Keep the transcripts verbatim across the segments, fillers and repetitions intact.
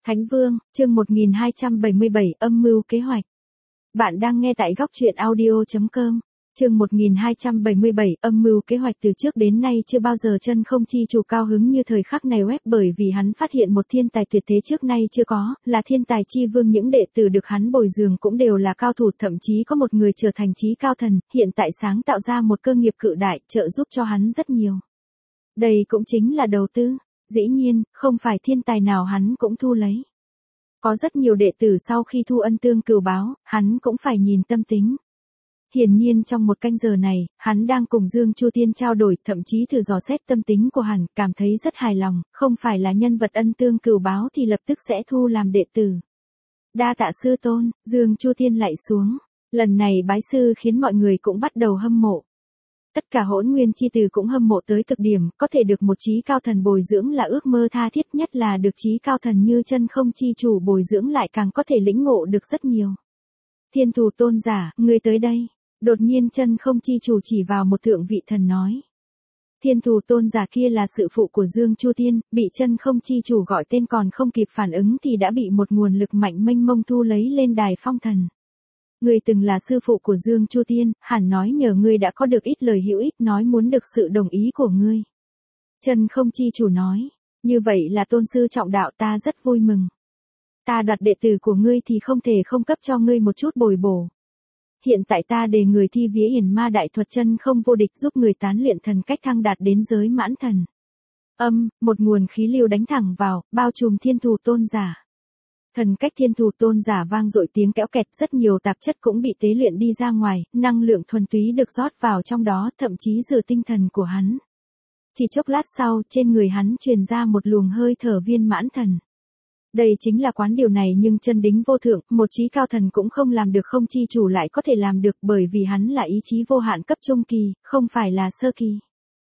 Thánh Vương, chương một nghìn hai trăm bảy mươi bảy, âm mưu kế hoạch. Bạn đang nghe tại góc truyện audio chấm com. Chương một nghìn hai trăm bảy mươi bảy, âm mưu kế hoạch. Từ trước đến nay chưa bao giờ Chân Không Chi Chủ cao hứng như thời khắc này web, bởi vì hắn phát hiện một thiên tài tuyệt thế trước nay chưa có, là thiên tài chi vương. Những đệ tử được hắn bồi dưỡng cũng đều là cao thủ, thậm chí có một người trở thành chí cao thần, hiện tại sáng tạo ra một cơ nghiệp cự đại, trợ giúp cho hắn rất nhiều. Đây cũng chính là đầu tư. Dĩ nhiên, không phải thiên tài nào hắn cũng thu lấy. Có rất nhiều đệ tử sau khi thu ân tương cừu báo, hắn cũng phải nhìn tâm tính. Hiển nhiên trong một canh giờ này, hắn đang cùng Dương Chu Tiên trao đổi, thậm chí thử dò xét tâm tính của hắn, cảm thấy rất hài lòng, không phải là nhân vật ân tương cừu báo thì lập tức sẽ thu làm đệ tử. Đa tạ sư tôn, Dương Chu Tiên lạy xuống. Lần này bái sư khiến mọi người cũng bắt đầu hâm mộ. Tất cả Hỗn Nguyên chi tử cũng hâm mộ tới cực điểm, có thể được một chí cao thần bồi dưỡng là ước mơ tha thiết, nhất là được chí cao thần như Chân Không Chi Chủ bồi dưỡng lại càng có thể lĩnh ngộ được rất nhiều. Thiên Thủ Tôn giả, ngươi tới đây. Đột nhiên Chân Không Chi Chủ chỉ vào một thượng vị thần nói. Thiên Thủ Tôn giả kia là sự phụ của Dương Chu Tiên, bị Chân Không Chi Chủ gọi tên còn không kịp phản ứng thì đã bị một nguồn lực mạnh mênh mông thu lấy lên đài phong thần. Ngươi từng là sư phụ của Dương Chu Tiên, hẳn nói nhờ ngươi đã có được ít lời hữu ích, nói muốn được sự đồng ý của ngươi. Chân Không Chi Chủ nói, như vậy là tôn sư trọng đạo, ta rất vui mừng. Ta đoạt đệ tử của ngươi thì không thể không cấp cho ngươi một chút bồi bổ. Hiện tại ta đề người thi vía hiển ma đại thuật chân không vô địch, giúp người tán luyện thần cách thăng đạt đến giới mãn thần. Âm, một nguồn khí lưu đánh thẳng vào, bao trùm Thiên Thủ Tôn giả. Thần cách Thiên Thủ Tôn giả vang dội tiếng kéo kẹt, rất nhiều tạp chất cũng bị tế luyện đi ra ngoài, năng lượng thuần túy được rót vào trong đó, thậm chí rửa tinh thần của hắn. Chỉ chốc lát sau, trên người hắn truyền ra một luồng hơi thở viên mãn thần. Đây chính là quán điều này, nhưng chân đính vô thượng, một chí cao thần cũng không làm được, Không Chi Chủ lại có thể làm được, bởi vì hắn là ý chí vô hạn cấp trung kỳ, không phải là sơ kỳ.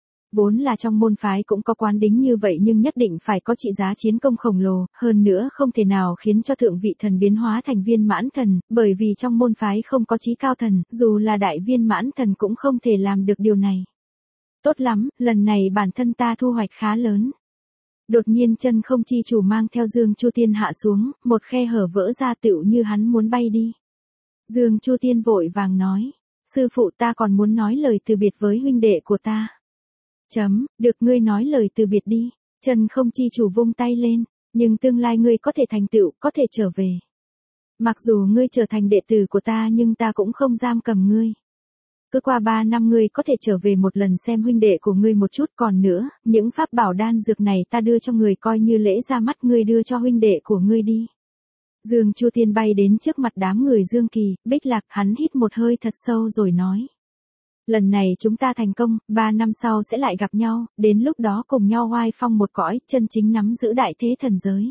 Vốn là trong môn phái cũng có quán đính như vậy, nhưng nhất định phải có trị giá chiến công khổng lồ, hơn nữa không thể nào khiến cho thượng vị thần biến hóa thành viên mãn thần, bởi vì trong môn phái không có chí cao thần, dù là đại viên mãn thần cũng không thể làm được điều này. Tốt lắm, lần này bản thân ta thu hoạch khá lớn. Đột nhiên Chân Không Chi Chủ mang theo Dương Chu Tiên hạ xuống, một khe hở vỡ ra tựu như hắn muốn bay đi. Dương Chu Tiên vội vàng nói, sư phụ, ta còn muốn nói lời từ biệt với huynh đệ của ta. Chấm, được, ngươi nói lời từ biệt đi. Chân Không Chi Chủ vung tay lên, nhưng tương lai ngươi có thể thành tựu, có thể trở về. Mặc dù ngươi trở thành đệ tử của ta nhưng ta cũng không giam cầm ngươi. Cứ qua ba năm ngươi có thể trở về một lần xem huynh đệ của ngươi một chút, còn nữa, những pháp bảo đan dược này ta đưa cho người coi như lễ ra mắt, ngươi đưa cho huynh đệ của ngươi đi. Dương Chu Tiên bay đến trước mặt đám người Dương Kỳ, Bích Lạc, hắn hít một hơi thật sâu rồi nói. Lần này chúng ta thành công, ba năm sau sẽ lại gặp nhau, đến lúc đó cùng nhau oai phong một cõi, chân chính nắm giữ đại thế thần giới.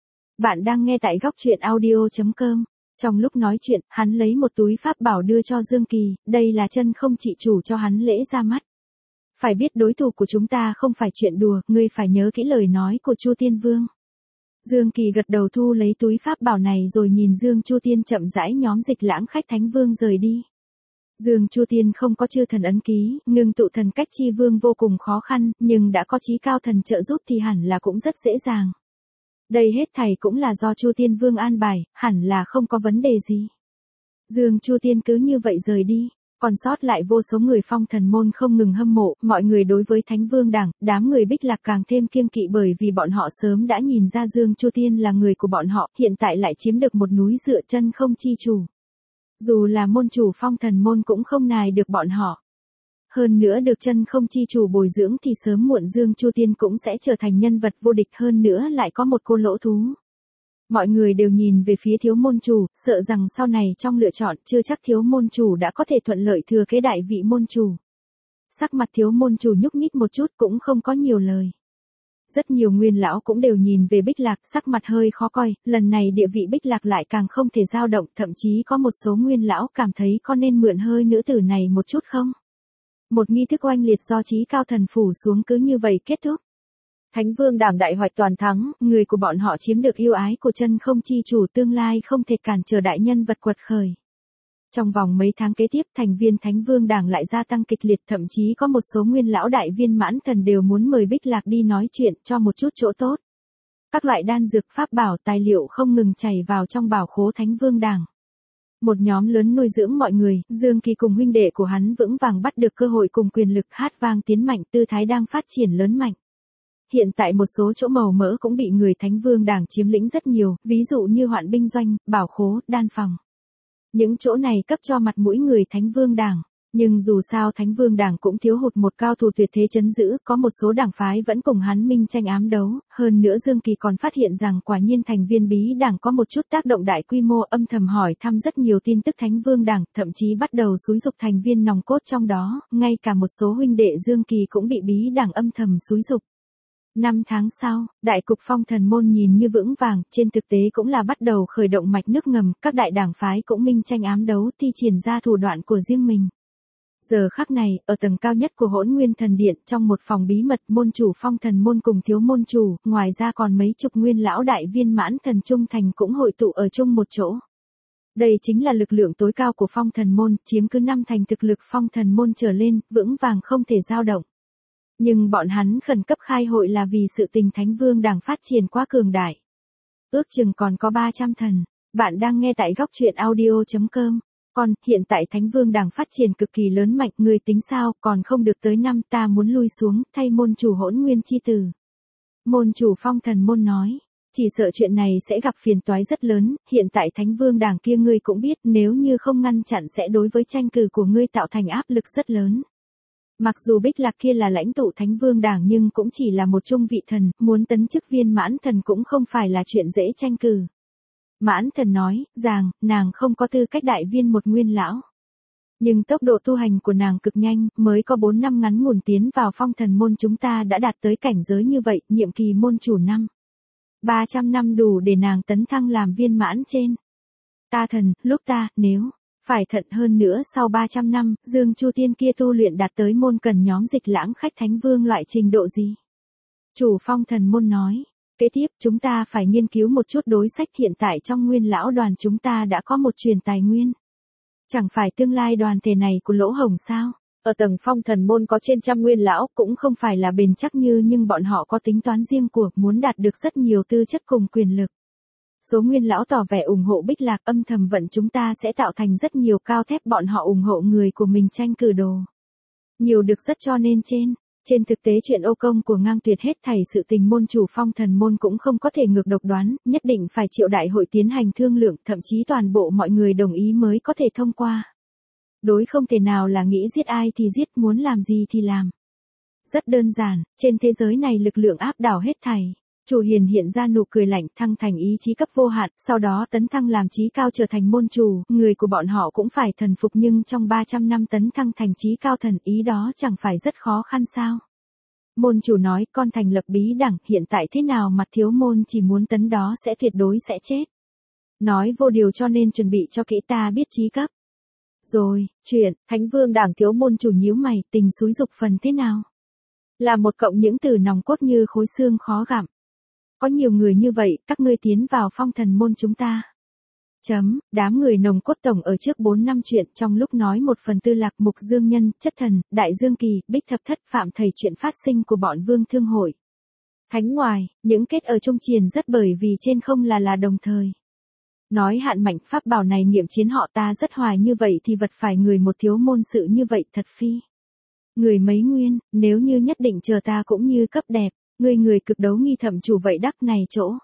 Bạn đang nghe tại góc truyện audio chấm com. Trong lúc nói chuyện, hắn lấy một túi pháp bảo đưa cho Dương Kỳ, đây là Chân Không Chi Chủ cho hắn lễ ra mắt. Phải biết đối thủ của chúng ta không phải chuyện đùa, ngươi phải nhớ kỹ lời nói của Chu Tiên Vương. Dương Kỳ gật đầu thu lấy túi pháp bảo này rồi nhìn Dương Chu Tiên chậm rãi nhóm dịch lãng khách Thánh Vương rời đi. Dương Chu Tiên không có chư thần ấn ký, ngưng tụ thần cách chi vương vô cùng khó khăn, nhưng đã có chí cao thần trợ giúp thì hẳn là cũng rất dễ dàng. Đây hết thảy cũng là do Chu Tiên Vương an bài, hẳn là không có vấn đề gì. Dương Chu Tiên cứ như vậy rời đi, còn sót lại vô số người Phong Thần môn không ngừng hâm mộ, mọi người đối với Thánh Vương đảng, đám người Bích Lạc càng thêm kiêng kỵ, bởi vì bọn họ sớm đã nhìn ra Dương Chu Tiên là người của bọn họ, hiện tại lại chiếm được một núi dựa Chân Không Chi Chủ. Dù là môn chủ Phong Thần môn cũng không nài được bọn họ. Hơn nữa được Chân Không Chi Chủ bồi dưỡng thì sớm muộn Dương Chu Tiên cũng sẽ trở thành nhân vật vô địch, hơn nữa lại có một cô lỗ thú. Mọi người đều nhìn về phía thiếu môn chủ, sợ rằng sau này trong lựa chọn chưa chắc thiếu môn chủ đã có thể thuận lợi thừa kế đại vị môn chủ. Sắc mặt thiếu môn chủ nhúc nhích một chút cũng không có nhiều lời. Rất nhiều nguyên lão cũng đều nhìn về Bích Lạc, sắc mặt hơi khó coi, lần này địa vị Bích Lạc lại càng không thể dao động, thậm chí có một số nguyên lão cảm thấy có nên mượn hơi nữ tử này một chút không? Một nghi thức oanh liệt do chí cao thần phủ xuống cứ như vậy kết thúc. Thánh Vương đảng đại hoạch toàn thắng, người của bọn họ chiếm được yêu ái của Chân Không Chi Chủ, tương lai không thể cản trở đại nhân vật quật khởi. Trong vòng mấy tháng kế tiếp, thành viên Thánh Vương đảng lại gia tăng kịch liệt, thậm chí có một số nguyên lão đại viên mãn thần đều muốn mời Bích Lạc đi nói chuyện cho một chút chỗ tốt. các loại đan dược pháp bảo tài liệu không ngừng chảy vào trong bảo khố Thánh Vương Đảng. Một nhóm lớn nuôi dưỡng mọi người, Dương Kỳ cùng huynh đệ của hắn vững vàng bắt được cơ hội cùng quyền lực hát vang tiến mạnh, tư thái đang phát triển lớn mạnh. Hiện tại một số chỗ màu mỡ cũng bị người Thánh Vương Đảng chiếm lĩnh rất nhiều, ví dụ như hoạn binh doanh, bảo khố, đan phòng. Những chỗ này cấp cho mặt mũi người Thánh Vương Đảng. Nhưng dù sao Thánh Vương Đảng cũng thiếu hụt một cao thủ tuyệt thế trấn giữ, có một số đảng phái vẫn cùng hắn minh tranh ám đấu, hơn nữa Dương Kỳ còn phát hiện rằng quả nhiên thành viên bí đảng có một chút tác động đại quy mô, âm thầm hỏi thăm rất nhiều tin tức Thánh Vương Đảng, thậm chí bắt đầu xúi dục thành viên nòng cốt trong đó, ngay cả một số huynh đệ Dương Kỳ cũng bị bí đảng âm thầm xúi dục. Năm tháng sau, đại cục Phong Thần Môn nhìn như vững vàng, trên thực tế cũng là bắt đầu khởi động mạch nước ngầm, các đại đảng phái cũng minh tranh ám đấu, thi triển ra thủ đoạn của riêng mình. Giờ khắc này, ở tầng cao nhất của Hỗn Nguyên Thần Điện, trong một phòng bí mật, môn chủ Phong Thần Môn cùng thiếu môn chủ, ngoài ra còn mấy chục nguyên lão đại viên mãn thần trung thành cũng hội tụ ở chung một chỗ. Đây chính là lực lượng tối cao của Phong Thần Môn, chiếm cứ năm thành thực lực Phong Thần Môn trở lên, vững vàng không thể dao động. Nhưng bọn hắn khẩn cấp khai hội là vì sự tình Thánh Vương Đảng phát triển quá cường đại. Ước chừng còn có ba trăm thần. Bạn đang nghe tại góc truyện audio chấm com. Còn, hiện tại Thánh Vương Đảng phát triển cực kỳ lớn mạnh, người tính sao, còn không được tới năm, ta muốn lui xuống, thay môn chủ Hỗn Nguyên chi tử. Môn chủ Phong Thần Môn nói, chỉ sợ chuyện này sẽ gặp phiền toái rất lớn, hiện tại Thánh Vương Đảng kia ngươi cũng biết, nếu như không ngăn chặn sẽ đối với tranh cử của ngươi tạo thành áp lực rất lớn. Mặc dù Bích Lạc kia là lãnh tụ Thánh Vương Đảng nhưng cũng chỉ là một trung vị thần, muốn tấn chức viên mãn thần cũng không phải là chuyện dễ tranh cử. Mãn thần nói, rằng, nàng không có tư cách đại viên một nguyên lão. Nhưng tốc độ tu hành của nàng cực nhanh, mới có bốn năm ngắn ngủn tiến vào Phong Thần Môn chúng ta đã đạt tới cảnh giới như vậy, nhiệm kỳ môn chủ năm. ba trăm năm đủ để nàng tấn thăng làm viên mãn trên. Ta thần, lúc ta, nếu, phải thận hơn nữa sau ba trăm năm, Dương Chu Tiên kia tu luyện đạt tới môn cần nhóm dịch lãng khách Thánh Vương loại trình độ gì? Chủ Phong Thần Môn nói. Kế tiếp chúng ta phải nghiên cứu một chút đối sách hiện tại trong nguyên lão đoàn chúng ta đã có một truyền tài nguyên. Chẳng phải tương lai đoàn thể này của Lỗ Hồng sao? Ở tầng Phong Thần Môn có trên trăm nguyên lão cũng không phải là bền chắc như nhưng bọn họ có tính toán riêng của muốn đạt được rất nhiều tư chất cùng quyền lực. Số nguyên lão tỏ vẻ ủng hộ Bích Lạc âm thầm vận chúng ta sẽ tạo thành rất nhiều cao thép bọn họ ủng hộ người của mình tranh cử đồ. Nhiều được rất cho nên trên. Trên thực tế chuyện ô công của ngang tuyệt hết thảy sự tình môn chủ Phong Thần Môn cũng không có thể ngược độc đoán, nhất định phải triệu đại hội tiến hành thương lượng, thậm chí toàn bộ mọi người đồng ý mới có thể thông qua. Đối không thể nào là nghĩ giết ai thì giết, muốn làm gì thì làm. Rất đơn giản, trên thế giới này lực lượng áp đảo hết thảy. Chủ Hiền hiện ra nụ cười lạnh, thăng thành ý chí cấp vô hạn, sau đó tấn thăng làm chí cao trở thành môn chủ, người của bọn họ cũng phải thần phục nhưng trong ba trăm năm tấn thăng thành chí cao thần, ý đó chẳng phải rất khó khăn sao? Môn chủ nói, con thành lập bí đảng, hiện tại thế nào mặt thiếu môn chỉ muốn tấn đó sẽ tuyệt đối sẽ chết. Nói vô điều cho nên chuẩn bị cho kỹ ta biết chí cấp. Rồi, chuyện, Thánh Vương Đảng thiếu môn chủ nhíu mày, tình xúi dục phần thế nào? Là một cộng những từ nòng cốt như khối xương khó gặm. Có nhiều người như vậy, các ngươi tiến vào Phong Thần Môn chúng ta. Chấm, đám người nồng cốt tổng ở trước bốn năm chuyện trong lúc nói một phần tư Lạc Mục Dương Nhân, Chất Thần, Đại Dương Kỳ, Bích Thập Thất Phạm Thầy chuyện phát sinh của bọn Vương Thương Hội. Thánh ngoài, những kết ở trung triền rất bởi vì trên không là là đồng thời. Nói hạn mạnh pháp bảo này nghiệm chiến họ ta rất hoài như vậy thì vật phải người một thiếu môn sự như vậy thật phi. Người mấy nguyên, nếu như nhất định chờ ta cũng như cấp đẹp. Người người cực đấu nghi thẩm chủ vậy đắc này chỗ.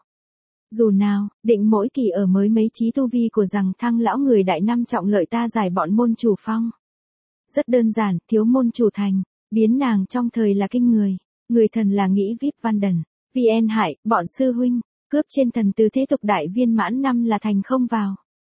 Dù nào, định mỗi kỳ ở mới mấy trí tu vi của rằng thăng lão người đại năm trọng lợi ta giải bọn môn chủ phong. Rất đơn giản, thiếu môn chủ thành, biến nàng trong thời là kinh người, người thần là nghĩ vip văn đần, vi en hại, bọn sư huynh, cướp trên thần từ thế tục đại viên mãn năm là thành không vào.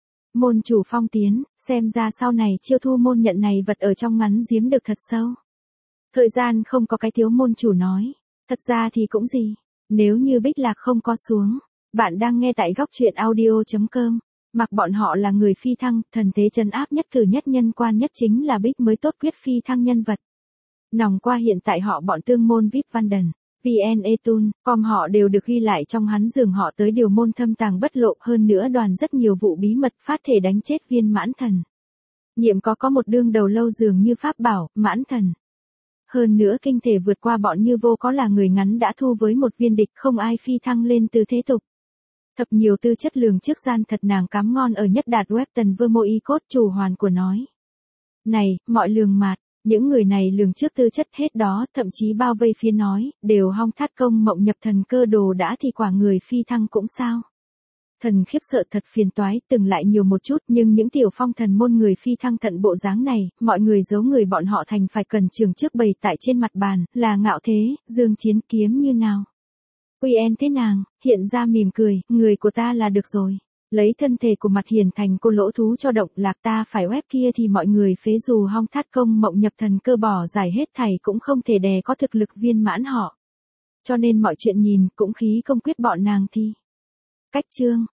Môn chủ phong tiến, xem ra sau này chiêu thu môn nhận này vật ở trong ngắn giếm được thật sâu. Thời gian không có cái thiếu môn chủ nói. Thật ra thì cũng gì, nếu như Bích Lạc không có xuống, bạn đang nghe tại góc truyện audio chấm com, mặc bọn họ là người phi thăng, thần thế trấn áp nhất cử nhất nhân quan nhất chính là Bích mới tốt quyết phi thăng nhân vật. Nòng qua hiện tại họ bọn tương môn vip văn đần, vn etun, com họ đều được ghi lại trong hắn giường họ tới điều môn thâm tàng bất lộ hơn nữa đoàn rất nhiều vụ bí mật phát thể đánh chết viên mãn thần. Nhiệm có có một đương đầu lâu dường như pháp bảo, mãn thần. hơn nữa kinh thể vượt qua bọn Như Vô có là người ngắn đã thu với một viên địch, không ai phi thăng lên từ thế tục. Thập nhiều tư chất lường trước gian thật nàng cám ngon ở nhất đạt web tần vơ mô y cốt chủ hoàn của nói. Này, mọi lường mạt, những người này lường trước tư chất hết đó, thậm chí bao vây phía nói, đều hong thát công mộng nhập thần cơ đồ đã thì quả người phi thăng cũng sao. Thần khiếp sợ thật phiền toái, từng lại nhiều một chút, nhưng những tiểu phong thần môn người phi thăng thận bộ dáng này, mọi người giấu người bọn họ thành phải cần trường trước bày tại trên mặt bàn, là ngạo thế, dương chiến kiếm như nào. Uy en thế nàng, hiện ra mỉm cười, người của ta là được rồi. Lấy thân thể của mặt hiền thành cô lỗ thú cho động lạc ta phải web kia thì mọi người phế dù hong thát công mộng nhập thần cơ bỏ giải hết thảy cũng không thể đè có thực lực viên mãn họ. Cho nên mọi chuyện nhìn cũng khí công quyết bọn nàng thi. Cách chương.